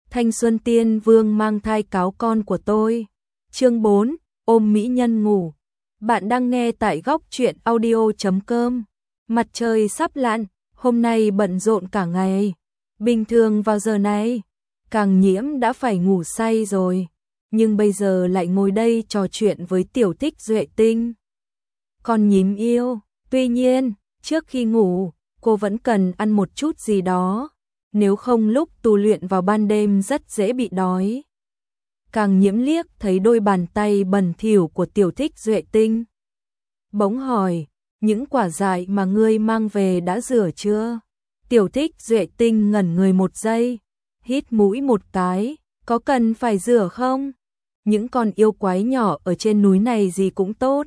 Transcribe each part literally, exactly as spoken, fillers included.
Thanh Xuân Tiên Vương mang thai cáo con của tôi. Chương bốn, ôm mỹ nhân ngủ. Bạn đang nghe tại góc truyện audio chấm com. Mặt trời sắp lặn, hôm nay bận rộn cả ngày. Bình thường vào giờ này, Càng Nhiễm đã phải ngủ say rồi, nhưng bây giờ lại ngồi đây trò chuyện với Tiểu Thích Duệ Tinh. Con nhím yêu, tuy nhiên, trước khi ngủ, cô vẫn cần ăn một chút gì đó, nếu không lúc tu luyện vào ban đêm rất dễ bị đói. Càng Nhiễm liếc thấy đôi bàn tay bẩn thỉu của Tiểu Thích Duệ Tinh, bỗng hỏi, những quả dại mà ngươi mang về đã rửa chưa? Tiểu Thích Duệ Tinh ngẩn người một giây, hít mũi một cái, có cần phải rửa không? Những con yêu quái nhỏ ở trên núi này gì cũng tốt,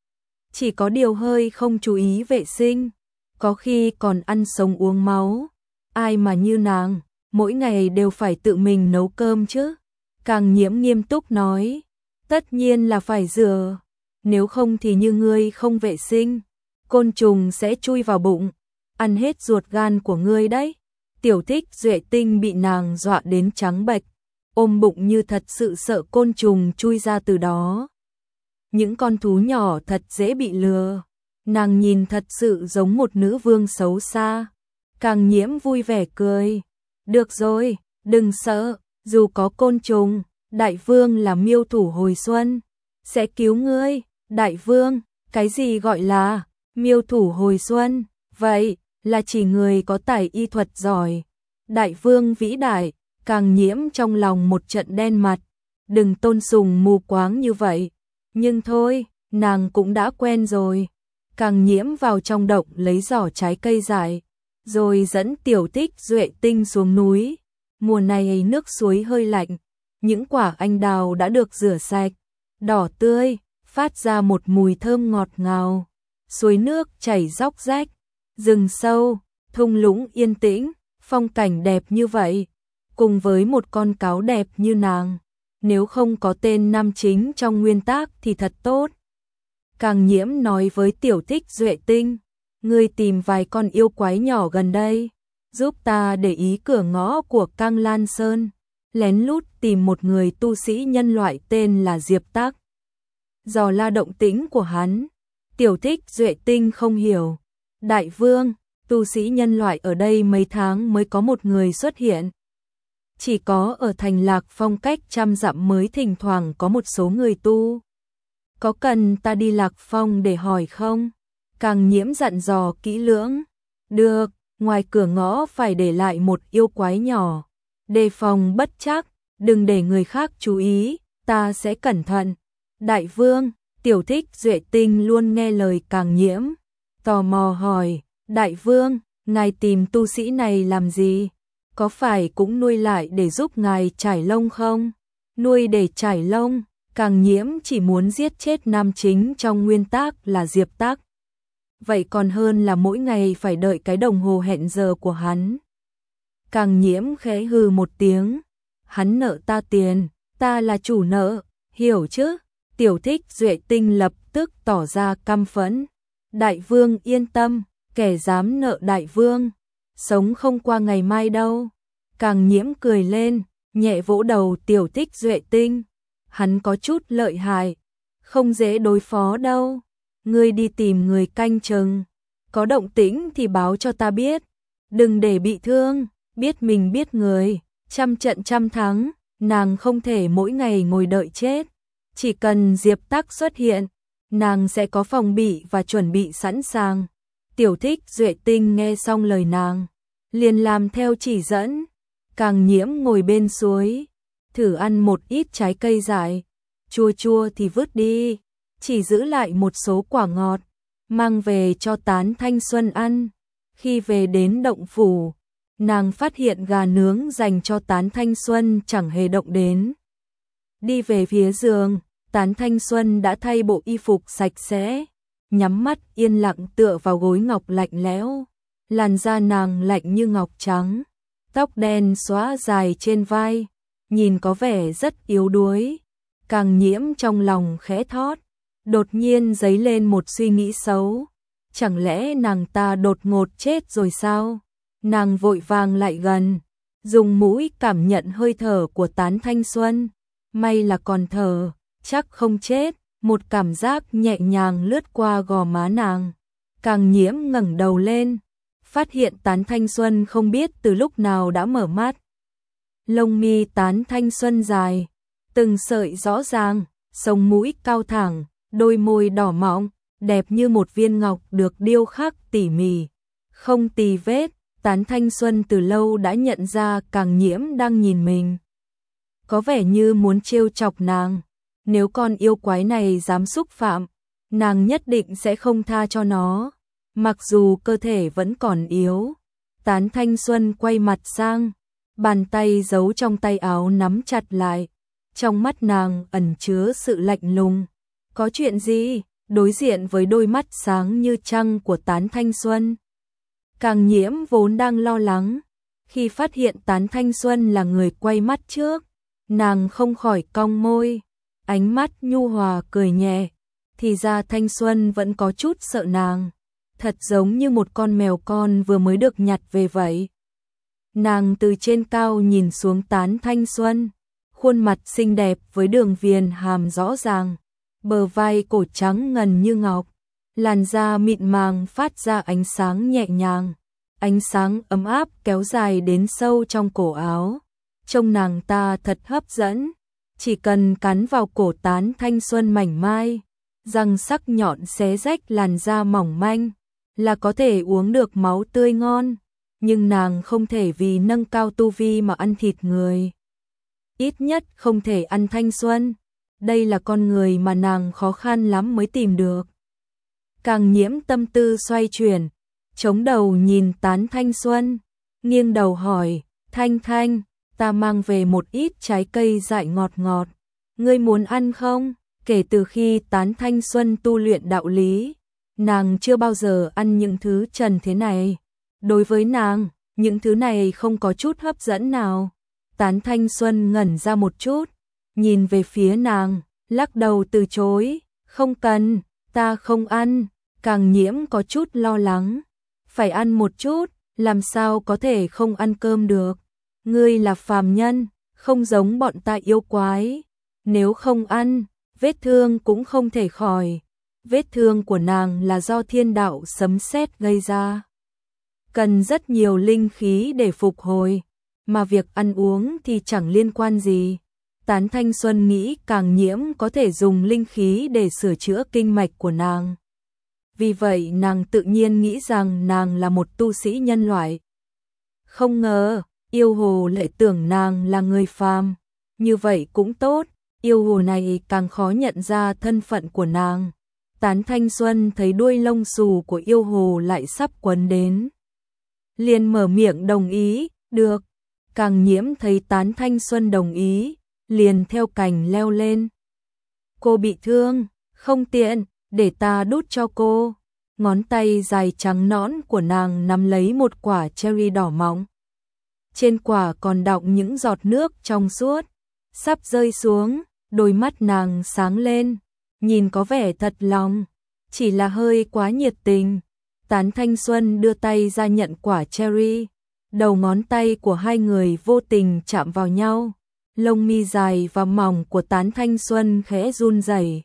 chỉ có điều hơi không chú ý vệ sinh, có khi còn ăn sống uống máu. Ai mà như nàng, mỗi ngày đều phải tự mình nấu cơm chứ? Càng Nhiễm nghiêm túc nói, tất nhiên là phải rửa, nếu không thì như ngươi không vệ sinh, côn trùng sẽ chui vào bụng, ăn hết ruột gan của ngươi đấy. Tiểu Thích Duệ Tinh bị nàng dọa đến trắng bệch, ôm bụng như thật sự sợ côn trùng chui ra từ đó. Những con thú nhỏ thật dễ bị lừa, nàng nhìn thật sự giống một nữ vương xấu xa. Càng Nhiễm vui vẻ cười, được rồi, đừng sợ, dù có côn trùng, đại vương là miêu thủ hồi xuân, sẽ cứu ngươi. Đại vương, cái gì gọi là miêu thủ hồi xuân? Vậy là chỉ người có tài y thuật giỏi. Đại vương vĩ đại. Càng Nhiễm trong lòng một trận đen mặt, đừng tôn sùng mù quáng như vậy. Nhưng thôi, nàng cũng đã quen rồi. Càng Nhiễm vào trong động lấy giỏ trái cây dại, rồi dẫn Tiểu Thích Duệ Tinh xuống núi. Mùa này nước suối hơi lạnh, những quả anh đào đã được rửa sạch, đỏ tươi, phát ra một mùi thơm ngọt ngào. Suối nước chảy róc rách, rừng sâu, thung lũng yên tĩnh, phong cảnh đẹp như vậy, cùng với một con cáo đẹp như nàng, nếu không có tên nam chính trong nguyên tác thì thật tốt. Càng Nhiễm nói với Tiểu Thích Duệ Tinh, ngươi tìm vài con yêu quái nhỏ gần đây, giúp ta để ý cửa ngõ của Cang Lan Sơn, lén lút tìm một người tu sĩ nhân loại tên là Diệp Tắc. Dò la động tĩnh của hắn. Tiểu Thích Duệ Tinh không hiểu, đại vương, tu sĩ nhân loại ở đây mấy tháng mới có một người xuất hiện. Chỉ có ở thành Lạc Phong cách trăm dặm mới thỉnh thoảng có một số người tu. Có cần ta đi Lạc Phong để hỏi không? Càng Nhiễm dặn dò kỹ lưỡng. Được, ngoài cửa ngõ phải để lại một yêu quái nhỏ, đề phòng bất trắc, đừng để người khác chú ý, ta sẽ cẩn thận. Đại vương, Tiểu Thích Duệ Tinh luôn nghe lời Càng Nhiễm, tò mò hỏi, đại vương, ngài tìm tu sĩ này làm gì? Có phải cũng nuôi lại để giúp ngài trải lông không? Nuôi để trải lông? Càng Nhiễm chỉ muốn giết chết nam chính trong nguyên tác là Diệp Tắc. Vậy còn hơn là mỗi ngày phải đợi cái đồng hồ hẹn giờ của hắn. Càng Nhiễm khẽ hừ một tiếng, hắn nợ ta tiền, ta là chủ nợ, hiểu chứ? Tiểu Thích Duệ Tinh lập tức tỏ ra căm phẫn. Đại vương yên tâm, kẻ dám nợ đại vương, sống không qua ngày mai đâu. Càng Nhiễm cười lên, nhẹ vỗ đầu Tiểu Thích Duệ Tinh. Hắn có chút lợi hại, không dễ đối phó đâu. Ngươi đi tìm người canh chừng, có động tĩnh thì báo cho ta biết, đừng để bị thương, biết mình biết người, trăm trận trăm thắng, nàng không thể mỗi ngày ngồi đợi chết. Chỉ cần Diệp Tắc xuất hiện, nàng sẽ có phòng bị và chuẩn bị sẵn sàng. Tiểu Thích Duệ Tinh nghe xong lời nàng, liền làm theo chỉ dẫn. Càng Nhiễm ngồi bên suối, thử ăn một ít trái cây dại, chua chua thì vứt đi, chỉ giữ lại một số quả ngọt, mang về cho Tán Thanh Xuân ăn. Khi về đến động phủ, nàng phát hiện gà nướng dành cho Tán Thanh Xuân chẳng hề động đến. Đi về phía giường, Tán Thanh Xuân đã thay bộ y phục sạch sẽ, nhắm mắt yên lặng tựa vào gối ngọc lạnh lẽo. Làn da nàng lạnh như ngọc trắng, tóc đen xóa dài trên vai, nhìn có vẻ rất yếu đuối. Càng Nhiễm trong lòng khẽ thót, đột nhiên dấy lên một suy nghĩ xấu. Chẳng lẽ nàng ta đột ngột chết rồi sao? Nàng vội vàng lại gần, dùng mũi cảm nhận hơi thở của Tán Thanh Xuân. May là còn thở, chắc không chết. Một cảm giác nhẹ nhàng lướt qua gò má nàng. Càng Nhiễm ngẩng đầu lên, phát hiện Tán Thanh Xuân không biết từ lúc nào đã mở mắt. Lông mi Tán Thanh Xuân dài, từng sợi rõ ràng, sống mũi cao thẳng, đôi môi đỏ mọng, đẹp như một viên ngọc được điêu khắc tỉ mỉ, không tì vết. Tán Thanh Xuân từ lâu đã nhận ra Càng Nhiễm đang nhìn mình, có vẻ như muốn trêu chọc nàng. Nếu con yêu quái này dám xúc phạm, nàng nhất định sẽ không tha cho nó, mặc dù cơ thể vẫn còn yếu. Tán Thanh Xuân quay mặt sang, bàn tay giấu trong tay áo nắm chặt lại, trong mắt nàng ẩn chứa sự lạnh lùng. Có chuyện gì? Đối diện với đôi mắt sáng như trăng của Tán Thanh Xuân, Càng Nhiễm vốn đang lo lắng, khi phát hiện Tán Thanh Xuân là người quay mắt trước, nàng không khỏi cong môi, ánh mắt nhu hòa cười nhẹ. Thì ra Thanh Xuân vẫn có chút sợ nàng, thật giống như một con mèo con vừa mới được nhặt về vậy. Nàng từ trên cao nhìn xuống Tán Thanh Xuân, khuôn mặt xinh đẹp với đường viền hàm rõ ràng, bờ vai cổ trắng ngần như ngọc, làn da mịn màng phát ra ánh sáng nhẹ nhàng, ánh sáng ấm áp kéo dài đến sâu trong cổ áo. Trông nàng ta thật hấp dẫn, chỉ cần cắn vào cổ Tán Thanh Xuân mảnh mai, răng sắc nhọn xé rách làn da mỏng manh, là có thể uống được máu tươi ngon. Nhưng nàng không thể vì nâng cao tu vi mà ăn thịt người. Ít nhất không thể ăn Thanh Xuân. Đây là con người mà nàng khó khăn lắm mới tìm được. Càng Nhiễm tâm tư xoay chuyển, chống đầu nhìn Tán Thanh Xuân, nghiêng đầu hỏi, Thanh Thanh, ta mang về một ít trái cây dại ngọt ngọt, ngươi muốn ăn không? Kể từ khi Tán Thanh Xuân tu luyện đạo lý, nàng chưa bao giờ ăn những thứ trần thế này. Đối với nàng, những thứ này không có chút hấp dẫn nào. Tán Thanh Xuân ngẩn ra một chút, nhìn về phía nàng, lắc đầu từ chối, không cần, ta không ăn. Càng Nhiễm có chút lo lắng, phải ăn một chút, làm sao có thể không ăn cơm được. Ngươi là phàm nhân, không giống bọn ta yêu quái, nếu không ăn, vết thương cũng không thể khỏi. Vết thương của nàng là do thiên đạo sấm sét gây ra, cần rất nhiều linh khí để phục hồi, mà việc ăn uống thì chẳng liên quan gì. Tán Thanh Xuân nghĩ Càng Nhiễm có thể dùng linh khí để sửa chữa kinh mạch của nàng. Vì vậy nàng tự nhiên nghĩ rằng nàng là một tu sĩ nhân loại. Không ngờ, yêu hồ lại tưởng nàng là người phàm. Như vậy cũng tốt, yêu hồ này càng khó nhận ra thân phận của nàng. Tán Thanh Xuân thấy đuôi lông xù của yêu hồ lại sắp quấn đến, liền mở miệng đồng ý, được. Càng Nhiễm thấy Tán Thanh Xuân đồng ý, liền theo cành leo lên. Cô bị thương, không tiện, để ta đút cho cô. Ngón tay dài trắng nõn của nàng nắm lấy một quả cherry đỏ mọng. Trên quả còn đọng những giọt nước trong suốt, sắp rơi xuống, đôi mắt nàng sáng lên, nhìn có vẻ thật lòng, chỉ là hơi quá nhiệt tình. Tán Thanh Xuân đưa tay ra nhận quả cherry, đầu ngón tay của hai người vô tình chạm vào nhau, lông mi dài và mỏng của Tán Thanh Xuân khẽ run rẩy.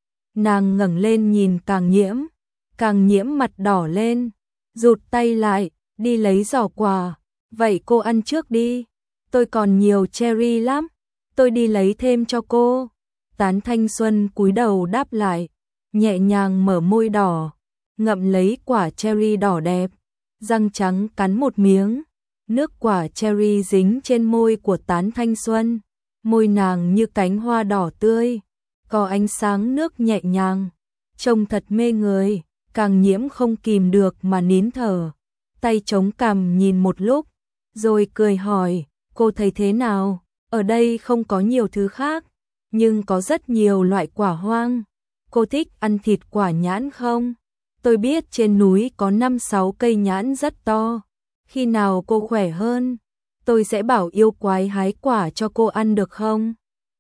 Nàng ngẩng lên nhìn Càng Nhiễm, Càng Nhiễm mặt đỏ lên, rụt tay lại, đi lấy giỏ quà. Vậy cô ăn trước đi, tôi còn nhiều cherry lắm, tôi đi lấy thêm cho cô. Tán Thanh Xuân cúi đầu đáp lại, nhẹ nhàng mở môi đỏ, ngậm lấy quả cherry đỏ đẹp, răng trắng cắn một miếng, nước quả cherry dính trên môi của Tán Thanh Xuân, môi nàng như cánh hoa đỏ tươi, có ánh sáng nước nhẹ nhàng, trông thật mê người. Càng Nhiễm không kìm được mà nín thở, tay chống cằm nhìn một lúc, rồi cười hỏi, cô thấy thế nào? Ở đây không có nhiều thứ khác, nhưng có rất nhiều loại quả hoang. Cô thích ăn thịt quả nhãn không? Tôi biết trên núi có năm sáu cây nhãn rất to. Khi nào cô khỏe hơn, tôi sẽ bảo yêu quái hái quả cho cô ăn được không?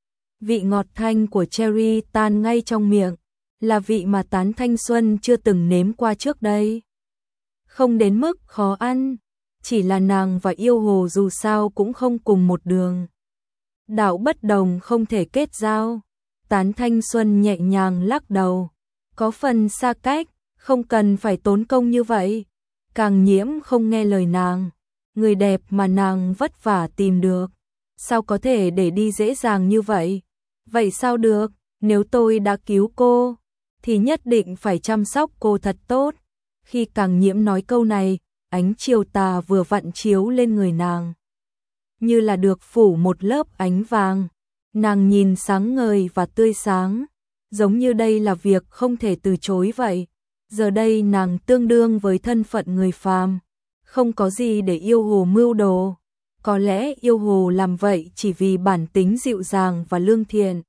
Vị ngọt thanh của cherry tan ngay trong miệng, là vị mà Tán Thanh Xuân chưa từng nếm qua trước đây. Không đến mức khó ăn, chỉ là nàng và yêu hồ dù sao cũng không cùng một đường. Đạo bất đồng không thể kết giao. Tán Thanh Xuân nhẹ nhàng lắc đầu, có phần xa cách, không cần phải tốn công như vậy. Càng Nhiễm không nghe lời nàng, người đẹp mà nàng vất vả tìm được, sao có thể để đi dễ dàng như vậy? Vậy sao được, nếu tôi đã cứu cô, thì nhất định phải chăm sóc cô thật tốt. Khi Càng Nhiễm nói câu này, ánh chiều tà vừa vặn chiếu lên người nàng, như là được phủ một lớp ánh vàng. Nàng nhìn sáng ngời và tươi sáng, giống như đây là việc không thể từ chối vậy. Giờ đây nàng tương đương với thân phận người phàm, không có gì để yêu hồ mưu đồ. Có lẽ yêu hồ làm vậy chỉ vì bản tính dịu dàng và lương thiện.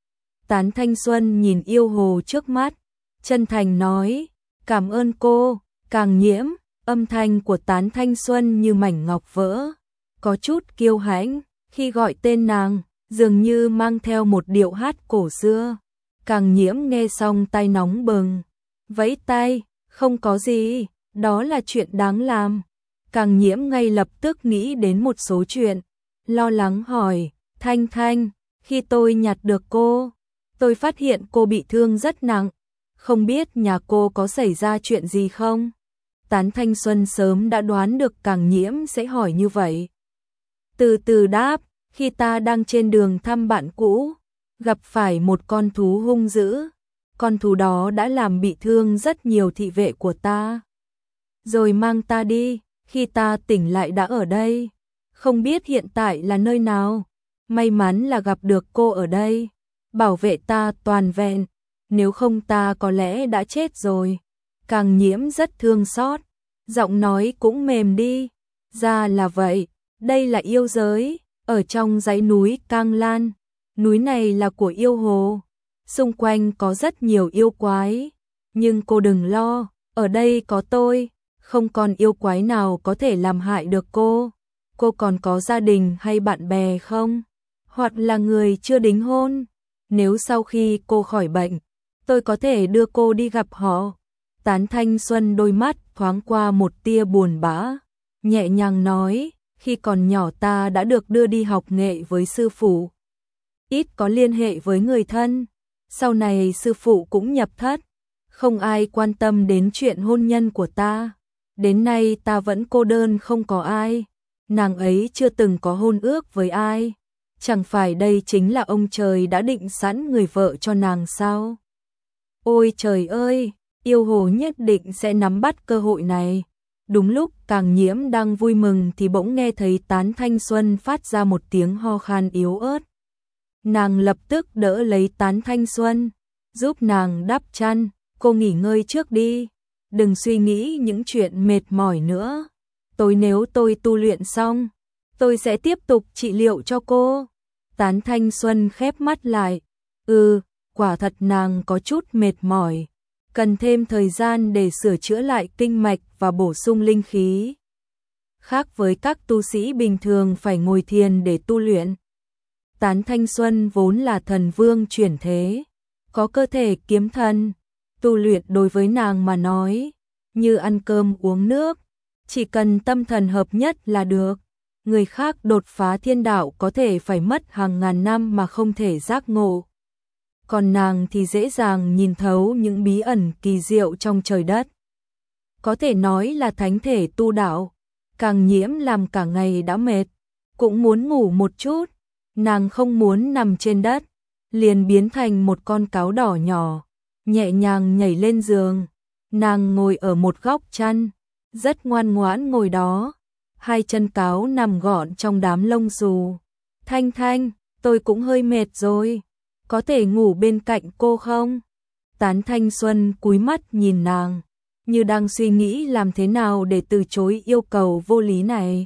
Tán Thanh Xuân nhìn yêu hồ trước mắt, chân thành nói, cảm ơn cô. Càng Nhiễm, âm thanh của Tán Thanh Xuân như mảnh ngọc vỡ, có chút kiêu hãnh, khi gọi tên nàng, dường như mang theo một điệu hát cổ xưa. Càng Nhiễm nghe xong tay nóng bừng, vẫy tay, không có gì, đó là chuyện đáng làm. Càng Nhiễm ngay lập tức nghĩ đến một số chuyện, lo lắng hỏi, Thanh Thanh, khi tôi nhặt được cô, tôi phát hiện cô bị thương rất nặng, không biết nhà cô có xảy ra chuyện gì không? Tán Thanh Xuân sớm đã đoán được Càng Nhiễm sẽ hỏi như vậy. Từ từ đáp, khi ta đang trên đường thăm bạn cũ, gặp phải một con thú hung dữ, con thú đó đã làm bị thương rất nhiều thị vệ của ta, rồi mang ta đi. Khi ta tỉnh lại đã ở đây, không biết hiện tại là nơi nào. May mắn là gặp được cô ở đây, bảo vệ ta toàn vẹn, nếu không ta có lẽ đã chết rồi. Càng Nhiễm rất thương xót, giọng nói cũng mềm đi. Ra là vậy, đây là yêu giới, ở trong dãy núi Cang Lan. Núi này là của yêu hồ, xung quanh có rất nhiều yêu quái, nhưng cô đừng lo, ở đây có tôi, không còn yêu quái nào có thể làm hại được cô. Cô còn có gia đình hay bạn bè không? Hoặc là người chưa đính hôn? Nếu sau khi cô khỏi bệnh, tôi có thể đưa cô đi gặp họ. Tán Thanh Xuân đôi mắt thoáng qua một tia buồn bã, nhẹ nhàng nói, khi còn nhỏ ta đã được đưa đi học nghệ với sư phụ, ít có liên hệ với người thân. Sau này sư phụ cũng nhập thất, không ai quan tâm đến chuyện hôn nhân của ta. Đến nay ta vẫn cô đơn không có ai. Nàng ấy chưa từng có hôn ước với ai. Chẳng phải đây chính là ông trời đã định sẵn người vợ cho nàng sao? Ôi trời ơi, yêu hồ nhất định sẽ nắm bắt cơ hội này. Đúng lúc Càng Nhiễm đang vui mừng thì bỗng nghe thấy Tán Thanh Xuân phát ra một tiếng ho khan yếu ớt. Nàng lập tức đỡ lấy Tán Thanh Xuân, giúp nàng đắp chăn. Cô nghỉ ngơi trước đi, đừng suy nghĩ những chuyện mệt mỏi nữa. Tối nếu tôi tu luyện xong, tôi sẽ tiếp tục trị liệu cho cô. Tán Thanh Xuân khép mắt lại. Ừ, quả thật nàng có chút mệt mỏi, cần thêm thời gian để sửa chữa lại kinh mạch và bổ sung linh khí. Khác với các tu sĩ bình thường phải ngồi thiền để tu luyện, Tán Thanh Xuân vốn là thần vương chuyển thế, có cơ thể kiếm thần. Tu luyện đối với nàng mà nói, như ăn cơm uống nước, chỉ cần tâm thần hợp nhất là được. Người khác đột phá thiên đạo có thể phải mất hàng ngàn năm mà không thể giác ngộ. Còn nàng thì dễ dàng nhìn thấu những bí ẩn kỳ diệu trong trời đất. Có thể nói là thánh thể tu đạo. Càng Nhiễm làm cả ngày đã mệt, cũng muốn ngủ một chút. Nàng không muốn nằm trên đất, liền biến thành một con cáo đỏ nhỏ, nhẹ nhàng nhảy lên giường. Nàng ngồi ở một góc chăn, rất ngoan ngoãn ngồi đó, hai chân cáo nằm gọn trong đám lông xù. Thanh Thanh, tôi cũng hơi mệt rồi, có thể ngủ bên cạnh cô không? Tán Thanh Xuân cúi mắt nhìn nàng, như đang suy nghĩ làm thế nào để từ chối yêu cầu vô lý này.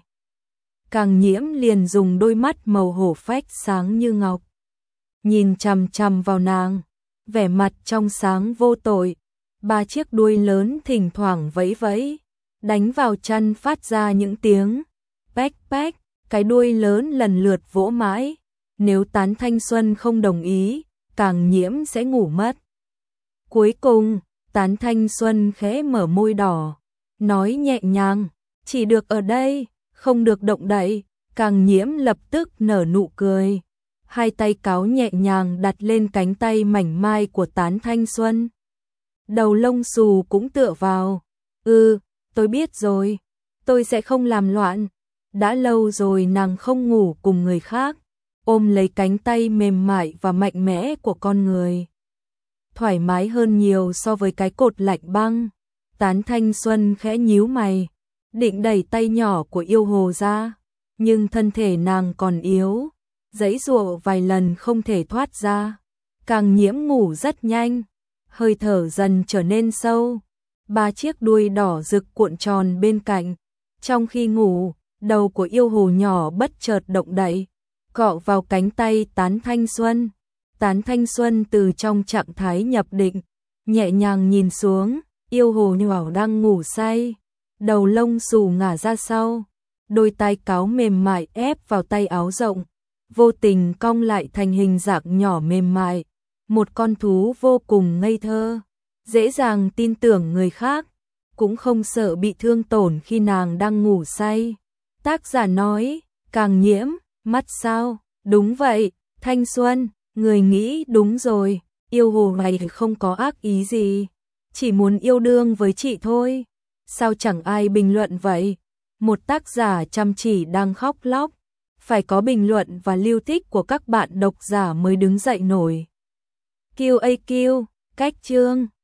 Càng Nhiễm liền dùng đôi mắt màu hổ phách sáng như ngọc, nhìn chằm chằm vào nàng, vẻ mặt trong sáng vô tội. Ba chiếc đuôi lớn thỉnh thoảng vẫy vẫy, đánh vào chăn phát ra những tiếng pách pách, cái đuôi lớn lần lượt vỗ mãi. Nếu Tán Thanh Xuân không đồng ý, Càng Nhiễm sẽ ngủ mất. Cuối cùng, Tán Thanh Xuân khẽ mở môi đỏ, nói nhẹ nhàng, Chỉ được ở đây, không được động đậy. Càng Nhiễm lập tức nở nụ cười. Hai tay cáo nhẹ nhàng đặt lên cánh tay mảnh mai của Tán Thanh Xuân. Đầu lông xù cũng tựa vào. Ừ, tôi biết rồi. Tôi sẽ không làm loạn. Đã lâu rồi nàng không ngủ cùng người khác. Ôm lấy cánh tay mềm mại và mạnh mẽ của con người. Thoải mái hơn nhiều so với cái cột lạnh băng. Tán Thanh Xuân khẽ nhíu mày. Định đẩy tay nhỏ của yêu hồ ra. Nhưng thân thể nàng còn yếu. Giãy giụa vài lần không thể thoát ra. Càng Nhiễm ngủ rất nhanh. Hơi thở dần trở nên sâu. Ba chiếc đuôi đỏ rực cuộn tròn bên cạnh. Trong khi ngủ, đầu của yêu hồ nhỏ bất chợt động đậy, cọ vào cánh tay Tán Thanh Xuân. Tán Thanh Xuân từ trong trạng thái nhập định, nhẹ nhàng nhìn xuống, yêu hồ nhỏ đang ngủ say, đầu lông xù ngả ra sau, đôi tai cáo mềm mại ép vào tay áo rộng, vô tình cong lại thành hình dạng nhỏ mềm mại, một con thú vô cùng ngây thơ, dễ dàng tin tưởng người khác, cũng không sợ bị thương tổn khi nàng đang ngủ say. Tác giả nói, Càng Nhiễm, mắt sao? Đúng vậy, Thanh Xuân, người nghĩ đúng rồi, yêu hồ này không có ác ý gì, chỉ muốn yêu đương với chị thôi. Sao chẳng ai bình luận vậy? Một tác giả chăm chỉ đang khóc lóc, phải có bình luận và lưu thích của các bạn độc giả mới đứng dậy nổi. quy a quy, cách chương